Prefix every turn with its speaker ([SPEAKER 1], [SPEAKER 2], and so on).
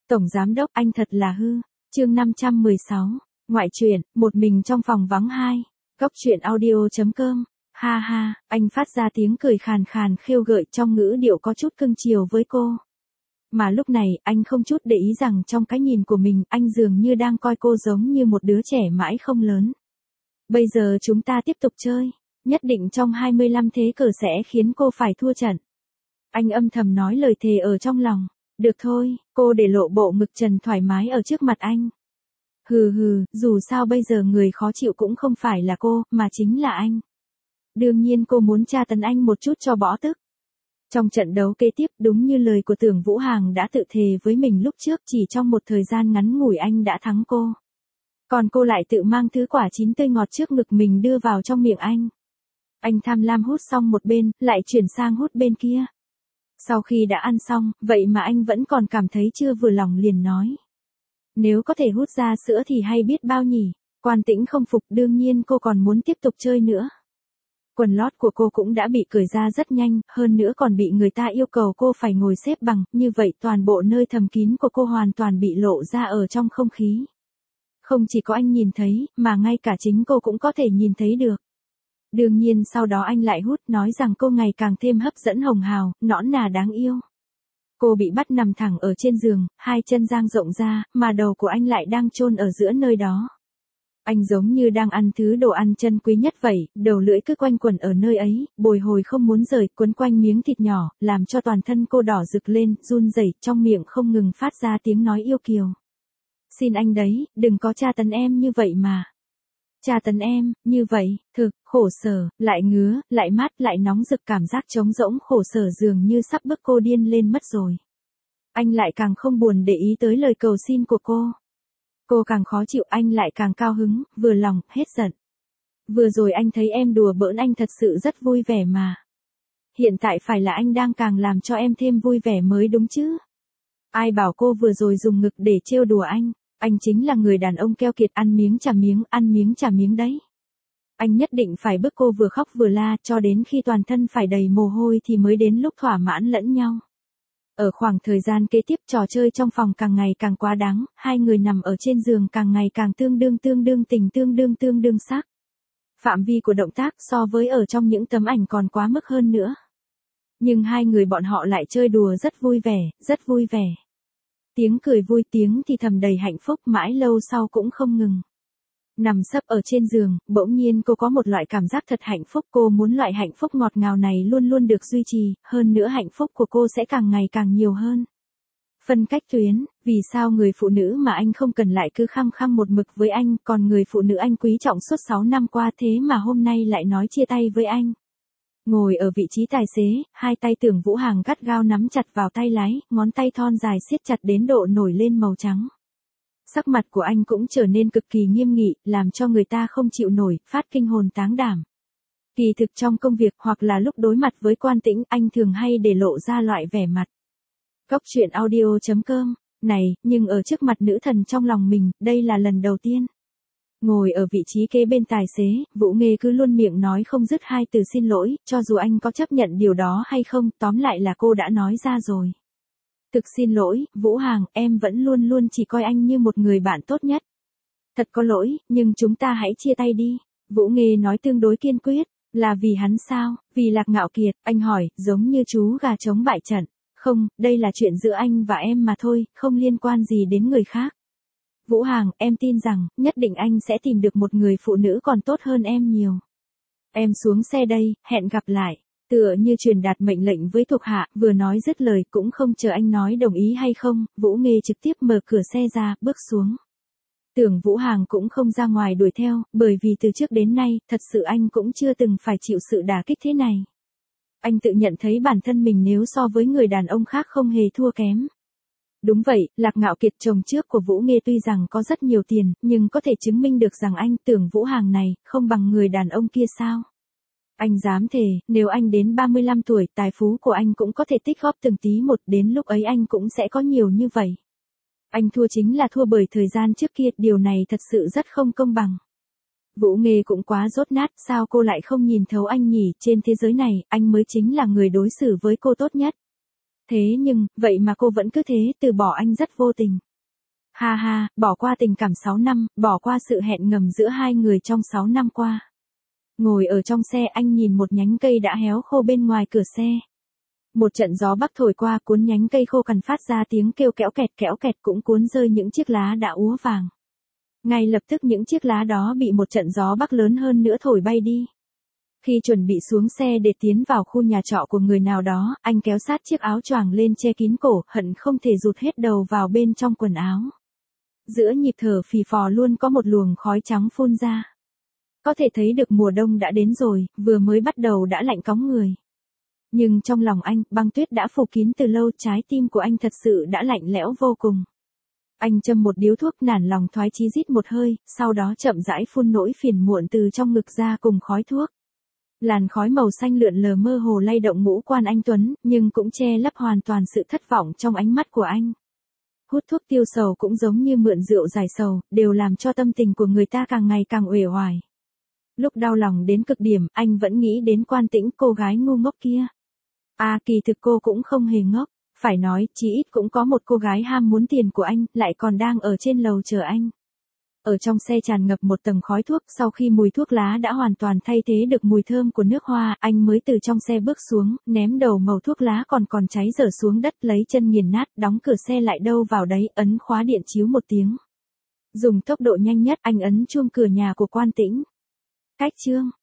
[SPEAKER 1] Tổng giám đốc anh thật là hư. Chương 516. Ngoại truyện, một mình trong phòng vắng 2. Góc truyện audio.com. Ha ha, anh phát ra tiếng cười khàn khàn khêu gợi trong ngữ điệu có chút cưng chiều với cô. Mà lúc này, anh không chút để ý rằng trong cái nhìn của mình, anh dường như đang coi cô giống như một đứa trẻ mãi không lớn. Bây giờ chúng ta tiếp tục chơi. Nhất định trong 25 thế cờ sẽ khiến cô phải thua trận. Anh âm thầm nói lời thề ở trong lòng. Được thôi, cô để lộ bộ ngực trần thoải mái ở trước mặt anh. Hừ hừ, dù sao bây giờ người khó chịu cũng không phải là cô, mà chính là anh. Đương nhiên cô muốn tra tấn anh một chút cho bỏ tức. Trong trận đấu kế tiếp, đúng như lời của Tưởng Vũ Hằng đã tự thề với mình lúc trước, chỉ trong một thời gian ngắn ngủi anh đã thắng cô. Còn cô lại tự mang thứ quả chín tươi ngọt trước ngực mình đưa vào trong miệng anh. Anh tham lam hút xong một bên, lại chuyển sang hút bên kia. Sau khi đã ăn xong, vậy mà anh vẫn còn cảm thấy chưa vừa lòng liền nói. Nếu có thể hút ra sữa thì hay biết bao nhỉ. Quan Tĩnh không phục, đương nhiên cô còn muốn tiếp tục chơi nữa. Quần lót của cô cũng đã bị cởi ra rất nhanh, hơn nữa còn bị người ta yêu cầu cô phải ngồi xếp bằng, như vậy toàn bộ nơi thầm kín của cô hoàn toàn bị lộ ra ở trong không khí. Không chỉ có anh nhìn thấy, mà ngay cả chính cô cũng có thể nhìn thấy được. Đương nhiên sau đó anh lại hút, nói rằng cô ngày càng thêm hấp dẫn hồng hào, nõn nà đáng yêu. Cô bị bắt nằm thẳng ở trên giường, hai chân dang rộng ra, mà đầu của anh lại đang chôn ở giữa nơi đó. Anh giống như đang ăn thứ đồ ăn chân quý nhất vậy, đầu lưỡi cứ quanh quẩn ở nơi ấy, bồi hồi không muốn rời, quấn quanh miếng thịt nhỏ, làm cho toàn thân cô đỏ rực lên, run rẩy, trong miệng không ngừng phát ra tiếng nói yêu kiều. Xin anh đấy, đừng có tra tấn em như vậy mà. Tra tấn em, như vậy, thực, khổ sở, lại ngứa, lại mát, lại nóng rực, cảm giác trống rỗng khổ sở dường như sắp bức cô điên lên mất rồi. Anh lại càng không buồn để ý tới lời cầu xin của cô. Cô càng khó chịu, anh lại càng cao hứng, vừa lòng, hết giận. Vừa rồi anh thấy em đùa bỡn anh thật sự rất vui vẻ mà. Hiện tại phải là anh đang càng làm cho em thêm vui vẻ mới đúng chứ. Ai bảo cô vừa rồi dùng ngực để trêu đùa anh chính là người đàn ông keo kiệt ăn miếng trả miếng đấy. Anh nhất định phải bức cô vừa khóc vừa la cho đến khi toàn thân phải đầy mồ hôi thì mới đến lúc thỏa mãn lẫn nhau. Ở khoảng thời gian kế tiếp trò chơi trong phòng càng ngày càng quá đáng, hai người nằm ở trên giường càng ngày càng tương đương tình tương đương sắc. Phạm vi của động tác so với ở trong những tấm ảnh còn quá mức hơn nữa. Nhưng hai người bọn họ lại chơi đùa rất vui vẻ. Tiếng cười vui, tiếng thì thầm đầy hạnh phúc, mãi lâu sau cũng không ngừng. Nằm sấp ở trên giường, bỗng nhiên cô có một loại cảm giác thật hạnh phúc, cô muốn loại hạnh phúc ngọt ngào này luôn luôn được duy trì, hơn nữa hạnh phúc của cô sẽ càng ngày càng nhiều hơn. Phân cách tuyến, vì sao người phụ nữ mà anh không cần lại cứ khăng khăng một mực với anh, còn người phụ nữ anh quý trọng suốt 6 năm qua thế mà hôm nay lại nói chia tay với anh. Ngồi ở vị trí tài xế, hai tay Tưởng Vũ Hằng gắt gao nắm chặt vào tay lái, ngón tay thon dài siết chặt đến độ nổi lên màu trắng. Sắc mặt của anh cũng trở nên cực kỳ nghiêm nghị, làm cho người ta không chịu nổi, phát kinh hồn táng đảm. Kỳ thực trong công việc hoặc là lúc đối mặt với Quan Tĩnh, anh thường hay để lộ ra loại vẻ mặt. Góc truyện audio.com, này, nhưng ở trước mặt nữ thần trong lòng mình, đây là lần đầu tiên. Ngồi ở vị trí kế bên tài xế, Vũ Nghê cứ luôn miệng nói không dứt hai từ xin lỗi, cho dù anh có chấp nhận điều đó hay không, tóm lại là cô đã nói ra rồi. Thực xin lỗi, Vũ Hằng, em vẫn luôn luôn chỉ coi anh như một người bạn tốt nhất. Thật có lỗi, nhưng chúng ta hãy chia tay đi. Vũ Nghê nói tương đối kiên quyết, là vì hắn sao, vì Lạc Ngạo Kiệt, anh hỏi, giống như chú gà trống bại trận. Không, đây là chuyện giữa anh và em mà thôi, không liên quan gì đến người khác. Vũ Hằng, em tin rằng, nhất định anh sẽ tìm được một người phụ nữ còn tốt hơn em nhiều. Em xuống xe đây, hẹn gặp lại. Tựa như truyền đạt mệnh lệnh với thuộc hạ, vừa nói dứt lời cũng không chờ anh nói đồng ý hay không, Vũ Nghê trực tiếp mở cửa xe ra, bước xuống. Tưởng Vũ Hằng cũng không ra ngoài đuổi theo, bởi vì từ trước đến nay, thật sự anh cũng chưa từng phải chịu sự đả kích thế này. Anh tự nhận thấy bản thân mình nếu so với người đàn ông khác không hề thua kém. Đúng vậy, Lạc Ngạo Kiệt chồng trước của Vũ Nghê tuy rằng có rất nhiều tiền, nhưng có thể chứng minh được rằng anh Tưởng Vũ Hằng này, không bằng người đàn ông kia sao? Anh dám thề, nếu anh đến 35 tuổi, tài phú của anh cũng có thể tích góp từng tí một, đến lúc ấy anh cũng sẽ có nhiều như vậy. Anh thua chính là thua bởi thời gian trước kia, điều này thật sự rất không công bằng. Vũ Nghê cũng quá dốt nát, sao cô lại không nhìn thấu anh nhỉ, trên thế giới này, anh mới chính là người đối xử với cô tốt nhất. Thế nhưng, vậy mà cô vẫn cứ thế từ bỏ anh rất vô tình. Ha ha, bỏ qua tình cảm 6 năm, bỏ qua sự hẹn ngầm giữa hai người trong 6 năm qua. Ngồi ở trong xe anh nhìn một nhánh cây đã héo khô bên ngoài cửa xe. Một trận gió bắc thổi qua cuốn nhánh cây khô cằn phát ra tiếng kêu kéo kẹt cũng cuốn rơi những chiếc lá đã úa vàng. Ngay lập tức những chiếc lá đó bị một trận gió bắc lớn hơn nữa thổi bay đi. Khi chuẩn bị xuống xe để tiến vào khu nhà trọ của người nào đó, anh kéo sát chiếc áo choàng lên che kín cổ, hận không thể rụt hết đầu vào bên trong quần áo. Giữa nhịp thở phì phò luôn có một luồng khói trắng phun ra. Có thể thấy được mùa đông đã đến rồi, vừa mới bắt đầu đã lạnh cóng người. Nhưng trong lòng anh, băng tuyết đã phủ kín từ lâu, trái tim của anh thật sự đã lạnh lẽo vô cùng. Anh châm một điếu thuốc nản lòng thoái chí rít một hơi, sau đó chậm rãi phun nỗi phiền muộn từ trong ngực ra cùng khói thuốc. Làn khói màu xanh lượn lờ mơ hồ lay động ngũ quan anh Tuấn, nhưng cũng che lấp hoàn toàn sự thất vọng trong ánh mắt của anh. Hút thuốc tiêu sầu cũng giống như mượn rượu giải sầu, đều làm cho tâm tình của người ta càng ngày càng uể oải. Lúc đau lòng đến cực điểm, anh vẫn nghĩ đến Quan Tĩnh, cô gái ngu ngốc kia. Kỳ thực cô cũng không hề ngốc, phải nói, chí ít cũng có một cô gái ham muốn tiền của anh, lại còn đang ở trên lầu chờ anh. Ở trong xe tràn ngập một tầng khói thuốc, sau khi mùi thuốc lá đã hoàn toàn thay thế được mùi thơm của nước hoa, anh mới từ trong xe bước xuống, ném đầu mẩu thuốc lá còn cháy dở xuống đất, lấy chân nghiền nát, đóng cửa xe lại đâu vào đấy, ấn khóa điện chíu một tiếng. Dùng tốc độ nhanh nhất, anh ấn chuông cửa nhà của Quan Tĩnh. Cách chương